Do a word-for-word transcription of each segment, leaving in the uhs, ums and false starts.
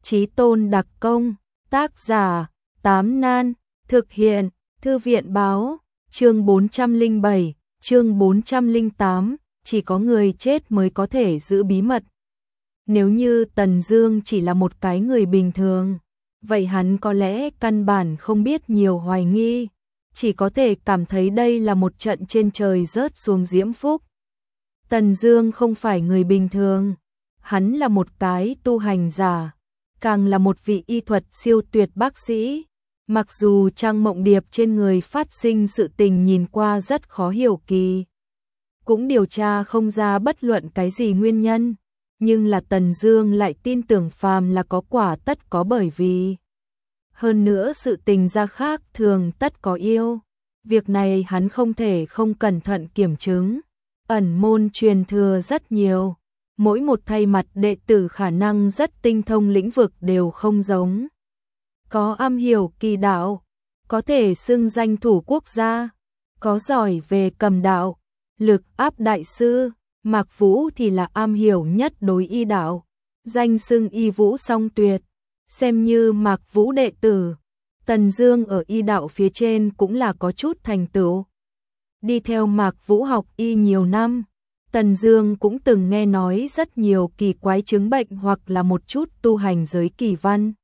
Chí Tôn đặc công, tác giả, Tám Nan, thực hiện, Thư viện báo, chương bốn trăm lẻ bảy, chương bốn trăm lẻ tám, chỉ có người chết mới có thể giữ bí mật. Nếu như Tần Dương chỉ là một cái người bình thường, vậy hắn có lẽ căn bản không biết nhiều hoài nghi, chỉ có thể cảm thấy đây là một trận trên trời rớt xuống diễm phúc. Tần Dương không phải người bình thường, hắn là một cái tu hành giả, càng là một vị y thuật siêu tuyệt bác sĩ. Mặc dù Trang Mộng Điệp trên người phát sinh sự tình nhìn qua rất khó hiểu kỳ, cũng điều tra không ra bất luận cái gì nguyên nhân, nhưng là Tần Dương lại tin tưởng phàm là có quả tất có bởi vì. Hơn nữa sự tình ra khác thường tất có yêu, việc này hắn không thể không cẩn thận kiểm chứng. Ẩn môn truyền thừa rất nhiều, mỗi một thay mặt đệ tử khả năng rất tinh thông lĩnh vực đều không giống. Có am hiểu kỳ đạo, có thể xưng danh thủ quốc gia, có giỏi về cầm đạo, lực áp đại sư. Mạc Vũ thì là am hiểu nhất đối y đạo, danh xưng y vũ song tuyệt, xem như Mạc Vũ đệ tử. Tần Dương ở y đạo phía trên cũng là có chút thành tựu. Đi theo Mạc Vũ học y nhiều năm, Tần Dương cũng từng nghe nói rất nhiều kỳ quái chứng bệnh hoặc là một chút tu hành giới kỳ văn.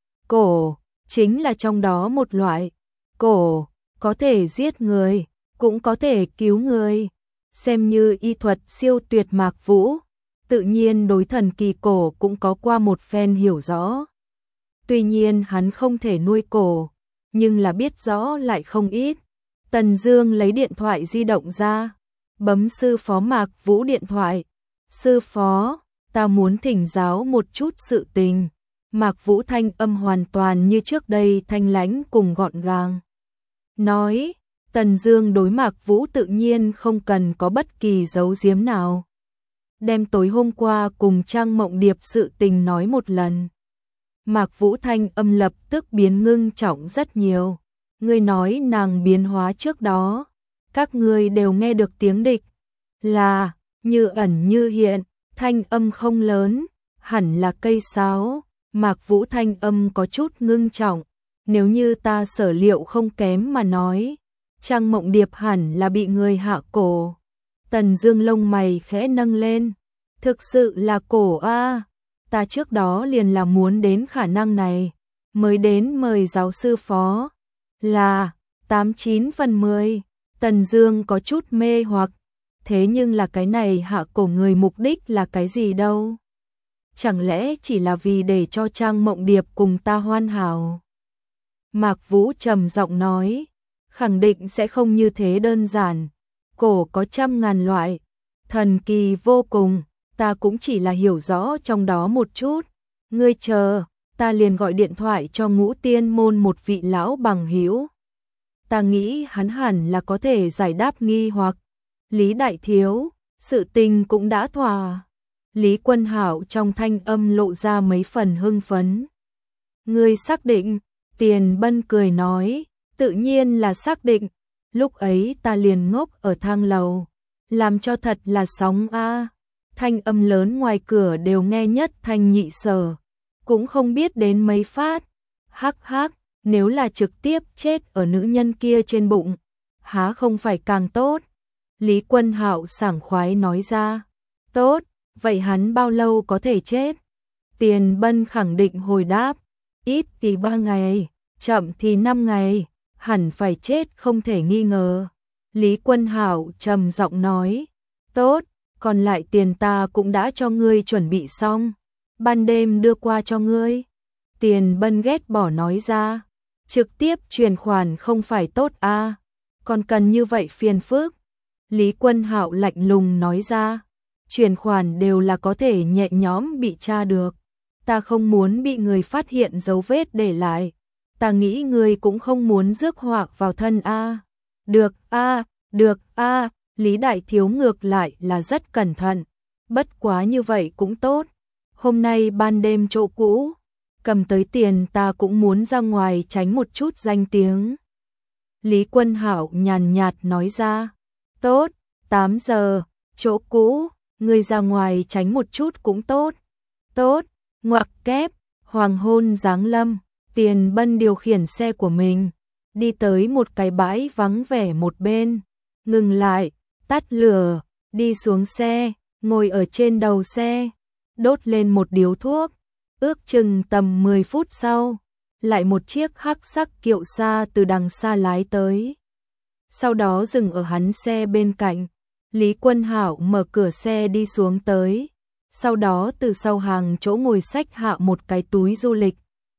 Cổ chính là trong đó một loại, cổ có thể giết người, cũng có thể cứu người. Xem như y thuật siêu tuyệt Mạc Vũ, tự nhiên đối thần kỳ cổ cũng có qua một phen hiểu rõ. Tuy nhiên hắn không thể nuôi cổ, nhưng là biết rõ lại không ít. Tần Dương lấy điện thoại di động ra, bấm sư phó Mạc Vũ điện thoại. Sư phó, ta muốn thỉnh giáo một chút sự tình. Mạc Vũ thanh âm hoàn toàn như trước đây thanh lãnh cùng gọn gàng. Nói, Tần Dương đối Mạc Vũ tự nhiên không cần có bất kỳ giấu giếm nào. Đem tối hôm qua cùng Trang Mộng Điệp sự tình nói một lần. Mạc Vũ thanh âm lập tức biến ngưng trọng rất nhiều. Ngươi nói nàng biến hóa trước đó, các ngươi đều nghe được tiếng địch, là như ẩn như hiện, thanh âm không lớn, hẳn là cây sáo. Mạc Vũ thanh âm có chút ngưng trọng, nếu như ta sở liệu không kém mà nói, Trang Mộng Điệp hẳn là bị người hạ cổ. Tần Dương lông mày khẽ nâng lên, thực sự là cổ a, ta trước đó liền là muốn đến khả năng này, mới đến mời giáo sư phó. Là tám chín phần mười. Tần Dương có chút mê hoặc, thế nhưng là cái này hạ cổ người mục đích là cái gì đâu? Chẳng lẽ chỉ là vì để cho Trang Mộng Điệp cùng ta hoàn hảo? Mạc Vũ trầm giọng nói, khẳng định sẽ không như thế đơn giản. Cổ có trăm ngàn loại, thần kỳ vô cùng, ta cũng chỉ là hiểu rõ trong đó một chút. Ngươi chờ, ta liền gọi điện thoại cho Ngũ Tiên môn một vị lão bằng hữu. Ta nghĩ hắn hẳn là có thể giải đáp nghi hoặc. Lý đại thiếu, sự tình cũng đã thỏa. Lý Quân Hạo trong thanh âm lộ ra mấy phần hưng phấn. Ngươi xác định? Tiền Bân cười nói, tự nhiên là xác định. Lúc ấy ta liền ngốc ở thang lầu, làm cho thật là sóng a. Thanh âm lớn ngoài cửa đều nghe nhất thanh nhị sở, cũng không biết đến mấy phát. Hắc hắc, nếu là trực tiếp chết ở nữ nhân kia trên bụng, há không phải càng tốt? Lý Quân Hạo sảng khoái nói ra. Tốt, vậy hắn bao lâu có thể chết? Tiền Bân khẳng định hồi đáp, ít thì ba ngày, chậm thì năm ngày, hẳn phải chết không thể nghi ngờ. Lý Quân Hạo trầm giọng nói, tốt, còn lại tiền ta cũng đã cho ngươi chuẩn bị xong, ban đêm đưa qua cho ngươi. Tiền Bân ghét bỏ nói ra, trực tiếp chuyển khoản không phải tốt a, à, còn cần như vậy phiền phức. Lý Quân Hạo lạnh lùng nói ra, chuyển khoản đều là có thể nhẹ nhõm bị tra được, ta không muốn bị người phát hiện dấu vết để lại, ta nghĩ ngươi cũng không muốn rước họa vào thân a. À. Được a, à, được a, à. Lý đại thiếu ngược lại là rất cẩn thận, bất quá như vậy cũng tốt. Hôm nay ban đêm chỗ cũ, cầm tới tiền ta cũng muốn ra ngoài tránh một chút danh tiếng. Lý Quân Hạo nhàn nhạt nói ra, tốt, tám giờ, chỗ cũ, ngươi ra ngoài tránh một chút cũng tốt. Tốt, ngoặc kép, Hoàng hôn giáng lâm, Tiền Bân điều khiển xe của mình, đi tới một cái bãi vắng vẻ một bên, ngừng lại, tắt lửa, đi xuống xe, ngồi ở trên đầu xe, đốt lên một điếu thuốc, ước chừng tầm mười phút sau, lại một chiếc hắc sắc kiệu xa từ đằng xa lái tới. Sau đó dừng ở hắn xe bên cạnh, Lý Quân Hạo mở cửa xe đi xuống tới, sau đó từ sau hàng chỗ ngồi xách hạ một cái túi du lịch.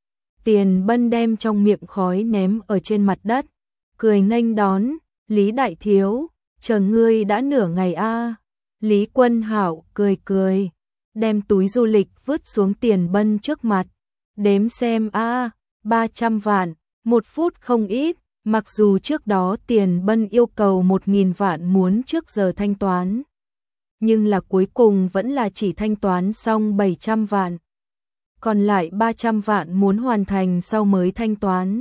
Tiền Bân đem trong miệng khói ném ở trên mặt đất, cười nghênh đón, Lý đại thiếu, chờ ngươi đã nửa ngày a. Lý Quân Hạo cười cười, đem túi du lịch vứt xuống Tiền Bân trước mặt, đếm xem a, ba trăm vạn, một phút không ít, mặc dù trước đó Tiền Bân yêu cầu một nghìn vạn muốn trước giờ thanh toán, nhưng là cuối cùng vẫn là chỉ thanh toán xong bảy trăm vạn. Còn lại ba trăm vạn muốn hoàn thành sau mới thanh toán.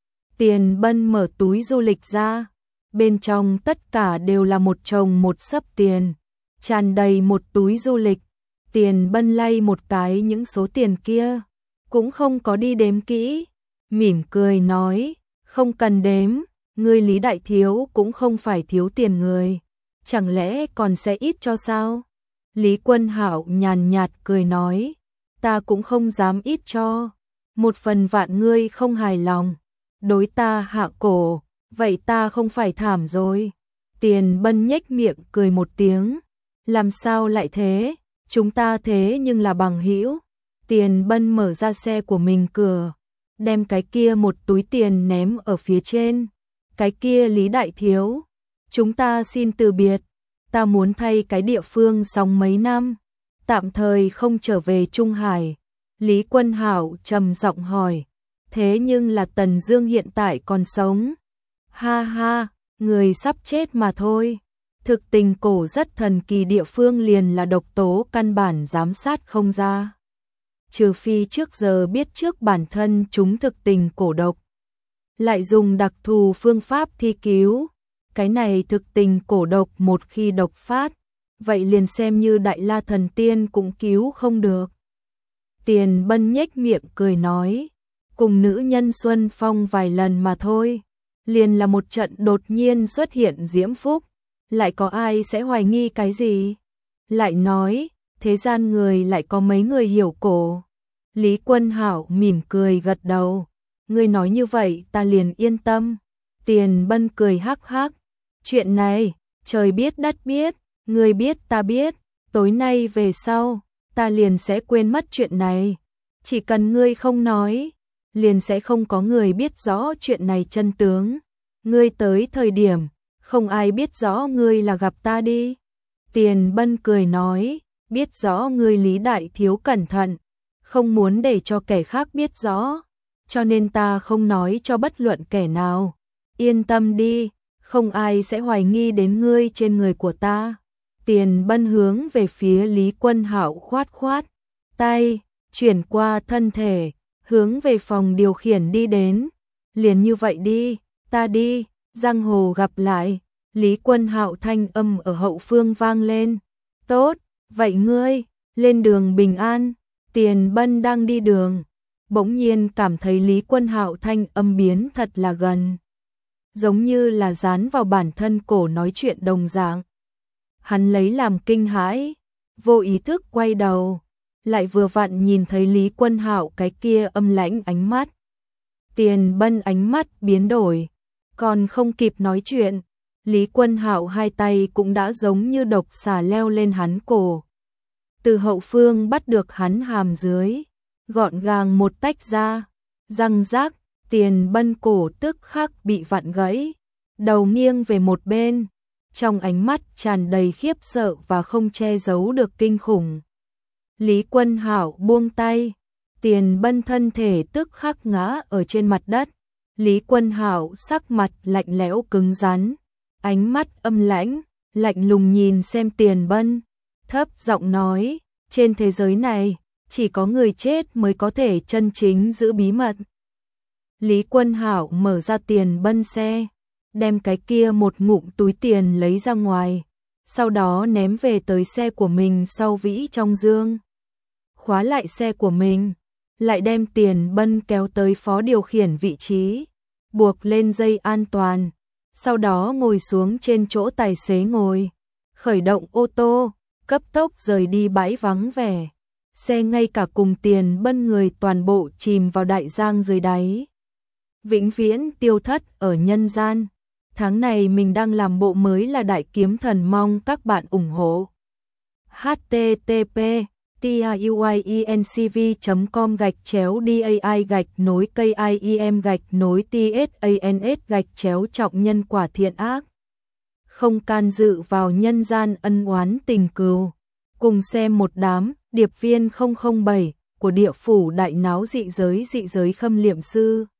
Tiền Bân mở túi du lịch ra, bên trong tất cả đều là một chồng một xấp tiền, tràn đầy một túi du lịch. Tiền Bân lay một cái những số tiền kia, cũng không có đi đếm kỹ, mỉm cười nói, không cần đếm, ngươi Lý đại thiếu cũng không phải thiếu tiền người, chẳng lẽ còn sẽ ít cho sao? Lý Quân Hạo nhàn nhạt cười nói, ta cũng không dám ít cho, một phần vạn ngươi không hài lòng, đối ta hạ cổ, vậy ta không phải thảm rồi. Tiền Bân nhếch miệng cười một tiếng, làm sao lại thế, chúng ta thế nhưng là bằng hữu. Tiền Bân mở ra xe của mình cửa, đem cái kia một túi tiền ném ở phía trên, cái kia Lý đại thiếu, chúng ta xin từ biệt, ta muốn thay cái địa phương sống mấy năm, tạm thời không trở về Trung Hải. Lý Quân Hạo trầm giọng hỏi, thế nhưng là Tần Dương hiện tại còn sống. Ha ha, người sắp chết mà thôi. Thực tình cổ rất thần kỳ, địa phương liền là độc tố căn bản giám sát không ra. Trừ phi trước giờ biết trước bản thân chúng thực tình cổ độc, lại dùng đặc thù phương pháp thi cứu. Cái này thực tình cổ độc một khi độc phát, vậy liền xem như Đại La Thần Tiên cũng cứu không được. Tiền Bân nhếch miệng cười nói, cùng nữ nhân Xuân Phong vài lần mà thôi, liền là một trận đột nhiên xuất hiện diễm phúc, lại có ai sẽ hoài nghi cái gì? Lại nói, thế gian người lại có mấy người hiểu cổ. Lý Quân Hạo mỉm cười gật đầu, ngươi nói như vậy ta liền yên tâm. Tiền Bân cười hắc hắc, chuyện này, trời biết đất biết, ngươi biết ta biết, tối nay về sau, ta liền sẽ quên mất chuyện này. Chỉ cần ngươi không nói, liền sẽ không có người biết rõ chuyện này chân tướng. Ngươi tới thời điểm, không ai biết rõ ngươi là gặp ta đi. Tiền Bân cười nói, biết rõ ngươi Lý đại thiếu cẩn thận, không muốn để cho kẻ khác biết rõ, cho nên ta không nói cho bất luận kẻ nào. Yên tâm đi, không ai sẽ hoài nghi đến ngươi trên người của ta. Tiền Bân hướng về phía Lý Quân Hạo khoát khoát tay, chuyển qua thân thể, hướng về phòng điều khiển đi đến. Liền như vậy đi, ta đi, giang hồ gặp lại. Lý Quân Hạo thanh âm ở hậu phương vang lên. Tốt, vậy ngươi, lên đường bình an. Tiền Bân đang đi đường, bỗng nhiên cảm thấy Lý Quân Hạo thanh âm biến thật là gần, giống như là dán vào bản thân cổ nói chuyện đồng dạng. Hắn lấy làm kinh hãi, vô ý thức quay đầu, lại vừa vặn nhìn thấy Lý Quân Hạo cái kia âm lãnh ánh mắt. Tiền Bân ánh mắt biến đổi, còn không kịp nói chuyện, Lý Quân Hạo hai tay cũng đã giống như độc xà leo lên hắn cổ. Từ hậu phương bắt được hắn hàm dưới, gọn gàng một tách ra, răng rác. Tiền Bân cổ tức khắc bị vặn gãy, đầu nghiêng về một bên, trong ánh mắt tràn đầy khiếp sợ và không che giấu được kinh khủng. Lý Quân Hạo buông tay, Tiền Bân thân thể tức khắc ngã ở trên mặt đất. Lý Quân Hạo sắc mặt lạnh lẽo cứng rắn, ánh mắt âm lãnh, lạnh lùng nhìn xem Tiền Bân, thấp giọng nói, trên thế giới này, chỉ có người chết mới có thể chân chính giữ bí mật. Lý Quân Hạo mở ra Tiền Bân xe, đem cái kia một ngụm túi tiền lấy ra ngoài, sau đó ném về tới xe của mình sau vĩ trong dương. Khóa lại xe của mình, lại đem Tiền Bân kéo tới phó điều khiển vị trí, buộc lên dây an toàn, sau đó ngồi xuống trên chỗ tài xế ngồi, khởi động ô tô, cấp tốc rời đi bãi vắng vẻ. Xe ngay cả cùng Tiền Bân người toàn bộ chìm vào đại giang dưới đáy, vĩnh viễn tiêu thất ở nhân gian. Tháng này mình đang làm bộ mới là Đại Kiếm Thần, mong các bạn ủng hộ. h t t p tiuyencv chấm com gạch chéo dai gạch nối kim gạch nối tsans gạch chéo trọng nhân quả thiện ác. Không can dự vào nhân gian ân oán tình cừu. Cùng xem một đám điệp viên không không bảy của địa phủ đại náo dị giới dị giới Khâm Liệm Sư.